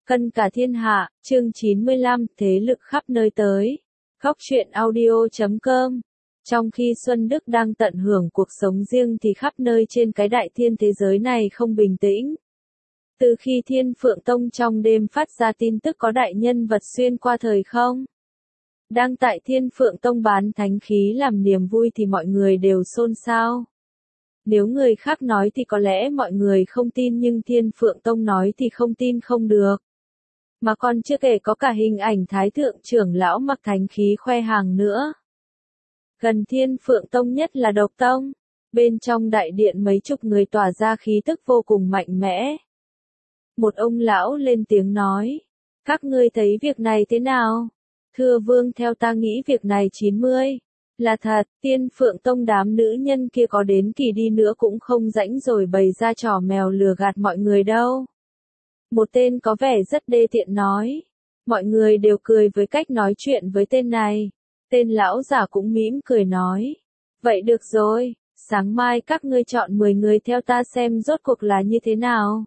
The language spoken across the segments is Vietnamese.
Cân cả thiên hạ, chương 95, thế lực khắp nơi tới. Góc truyện audio.com. Trong khi Xuân Đức đang tận hưởng cuộc sống riêng thì khắp nơi trên cái đại thiên thế giới này không bình tĩnh. Từ khi Thiên Phượng Tông trong đêm phát ra tin tức có đại nhân vật xuyên qua thời không đang tại Thiên Phượng Tông bán thánh khí làm niềm vui thì mọi người đều xôn xao. Nếu người khác nói thì có lẽ mọi người không tin, nhưng Thiên Phượng Tông nói thì không tin không được. Mà còn chưa kể có cả hình ảnh Thái Thượng trưởng lão mặc thánh khí khoe hàng nữa. Gần Thiên Phượng Tông nhất là Độc Tông. Bên trong đại điện mấy chục người tỏa ra khí tức vô cùng mạnh mẽ. Một ông lão lên tiếng nói. Các ngươi thấy việc này thế nào? Thưa vương, theo ta nghĩ việc này 90. Là thật, Thiên Phượng Tông đám nữ nhân kia có đến kỳ đi nữa cũng không rãnh rồi bày ra trò mèo lừa gạt mọi người đâu. Một tên có vẻ rất đê tiện nói. Mọi người đều cười với cách nói chuyện với tên này. Tên lão giả cũng mỉm cười nói. Vậy được rồi, sáng mai các ngươi chọn 10 người theo ta xem rốt cuộc là như thế nào.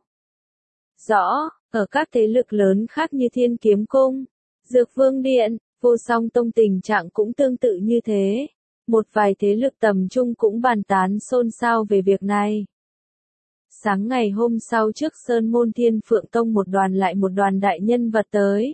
Rõ, ở các thế lực lớn khác như Thiên Kiếm Cung, Dược Vương Điện, Vô Song Tông tình trạng cũng tương tự như thế. Một vài thế lực tầm trung cũng bàn tán xôn xao về việc này. Sáng ngày hôm sau trước Sơn Môn Thiên Phượng Tông một đoàn đại nhân vật tới.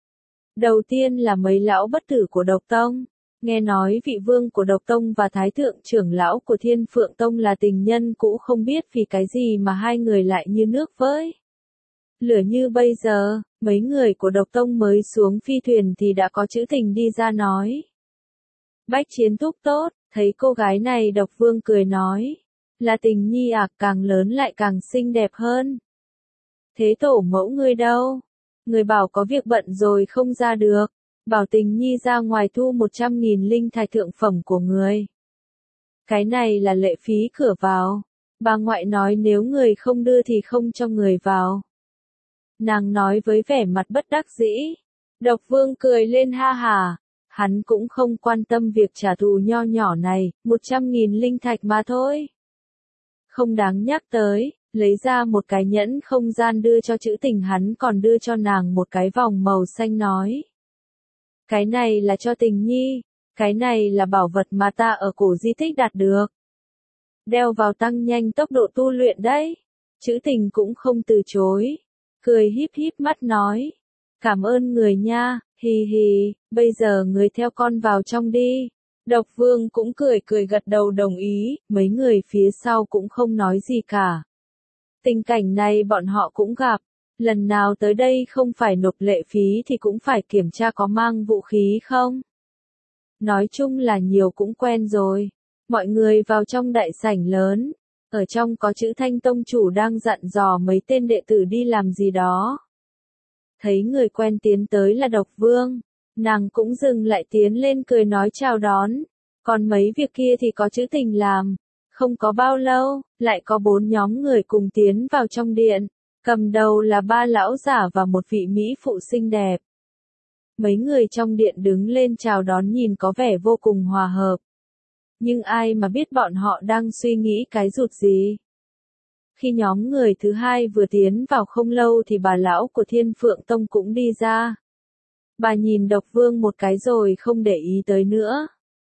Đầu tiên là mấy lão bất tử của Độc Tông. Nghe nói vị vương của Độc Tông và Thái Thượng trưởng lão của Thiên Phượng Tông là tình nhân cũ, không biết vì cái gì mà hai người lại như nước với lửa như bây giờ. Mấy người của Độc Tông mới xuống phi thuyền thì đã có chữ tình đi ra nói. Bách chiến thúc tốt, thấy cô gái này Độc Vương cười nói. Là tình nhi à, càng lớn lại càng xinh đẹp hơn. Thế tổ mẫu ngươi đâu? Người bảo có việc bận rồi không ra được. Bảo tình nhi ra ngoài thu 100.000 linh thạch thượng phẩm của người. Cái này là lệ phí cửa vào. Bà ngoại nói nếu người không đưa thì không cho người vào. Nàng nói với vẻ mặt bất đắc dĩ. Độc Vương cười lên ha hà. Hắn cũng không quan tâm việc trả thù nho nhỏ này, 100.000 linh thạch mà thôi. Không đáng nhắc tới, lấy ra một cái nhẫn không gian đưa cho chữ tình, hắn còn đưa cho nàng một cái vòng màu xanh nói. Cái này là cho tình nhi, cái này là bảo vật mà ta ở cổ di tích đạt được. Đeo vào tăng nhanh tốc độ tu luyện đấy. Chữ tình cũng không từ chối. Cười híp híp mắt nói. Cảm ơn người nha, hì hì, bây giờ người theo con vào trong đi. Độc Vương cũng cười gật đầu đồng ý, mấy người phía sau cũng không nói gì cả. Tình cảnh này bọn họ cũng gặp, lần nào tới đây không phải nộp lệ phí thì cũng phải kiểm tra có mang vũ khí không. Nói chung là nhiều cũng quen rồi. Mọi người vào trong đại sảnh lớn, ở trong có chữ Thanh Tông chủ đang dặn dò mấy tên đệ tử đi làm gì đó. Thấy người quen tiến tới là Độc Vương. Nàng cũng dừng lại tiến lên cười nói chào đón. Còn mấy việc kia thì có chữ tình làm. Không có bao lâu, lại có 4 nhóm người cùng tiến vào trong điện. Cầm đầu là 3 lão giả và một vị mỹ phụ xinh đẹp. Mấy người trong điện đứng lên chào đón nhìn có vẻ vô cùng hòa hợp. Nhưng ai mà biết bọn họ đang suy nghĩ cái rụt gì. Khi nhóm người thứ hai vừa tiến vào không lâu thì bà lão của Thiên Phượng Tông cũng đi ra. Bà nhìn Độc Vương một cái rồi không để ý tới nữa.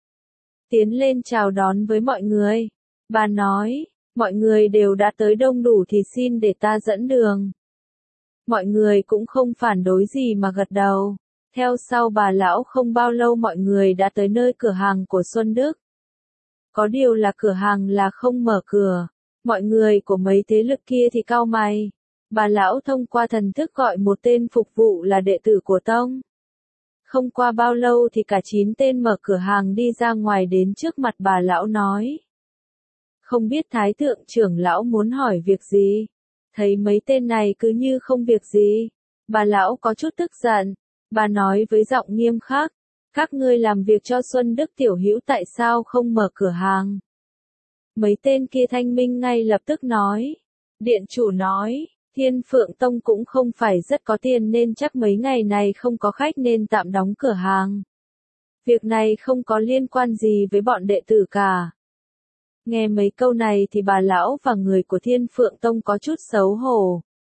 Tiến lên chào đón với mọi người. Bà nói, mọi người đều đã tới đông đủ thì xin để ta dẫn đường. Mọi người cũng không phản đối gì mà gật đầu. Theo sau bà lão không bao lâu mọi người đã tới nơi cửa hàng của Xuân Đức. Có điều là cửa hàng là không mở cửa. Mọi người của mấy thế lực kia thì cau mày. Bà lão thông qua thần thức gọi một tên phục vụ là đệ tử của Tông. Không qua bao lâu thì cả 9 tên mở cửa hàng đi ra ngoài đến trước mặt bà lão nói. Không biết Thái Thượng trưởng lão muốn hỏi việc gì? Thấy mấy tên này cứ như không việc gì. Bà lão có chút tức giận. Bà nói với giọng nghiêm khắc. Các ngươi làm việc cho Xuân Đức tiểu hữu tại sao không mở cửa hàng? Mấy tên kia thanh minh ngay lập tức nói. Điện chủ nói. Thiên Phượng Tông cũng không phải rất có tiền nên chắc mấy ngày này không có khách nên tạm đóng cửa hàng. Việc này không có liên quan gì với bọn đệ tử cả. Nghe mấy câu này thì bà lão và người của Thiên Phượng Tông có chút xấu hổ.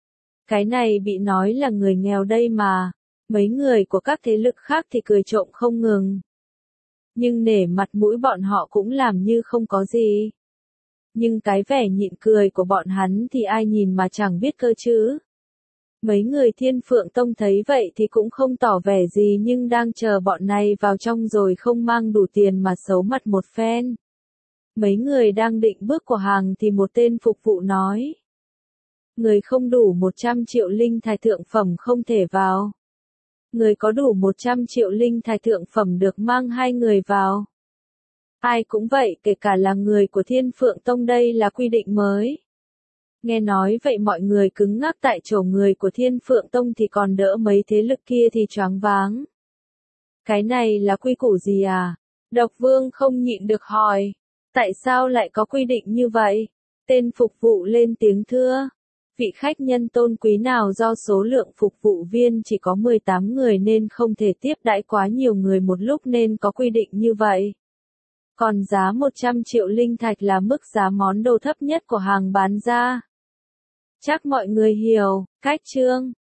Cái này bị nói là người nghèo đây mà. Mấy người của các thế lực khác thì cười trộm không ngừng. Nhưng nể mặt mũi bọn họ cũng làm như không có gì. Nhưng cái vẻ nhịn cười của bọn hắn thì ai nhìn mà chẳng biết cơ chứ. Mấy người Thiên Phượng Tông thấy vậy thì cũng không tỏ vẻ gì nhưng đang chờ bọn này vào trong rồi không mang đủ tiền mà xấu mặt một phen. Mấy người đang định bước qua hàng thì một tên phục vụ nói. Người không đủ 100 triệu linh thạch thượng phẩm không thể vào. Người có đủ 100 triệu linh thạch thượng phẩm được mang 2 người vào. Ai cũng vậy, kể cả là người của Thiên Phượng Tông, đây là quy định mới. Nghe nói vậy mọi người cứng ngắc tại chỗ, người của Thiên Phượng Tông thì còn đỡ, mấy thế lực kia thì choáng váng. Cái này là quy củ gì à? Độc Vương không nhịn được hỏi. Tại sao lại có quy định như vậy? Tên phục vụ lên tiếng thưa. Vị khách nhân tôn quý nào do số lượng phục vụ viên chỉ có 18 người nên không thể tiếp đãi quá nhiều người một lúc nên có quy định như vậy. Còn giá 100 triệu linh thạch là mức giá món đồ thấp nhất của hàng bán ra. Chắc mọi người hiểu, cách chương.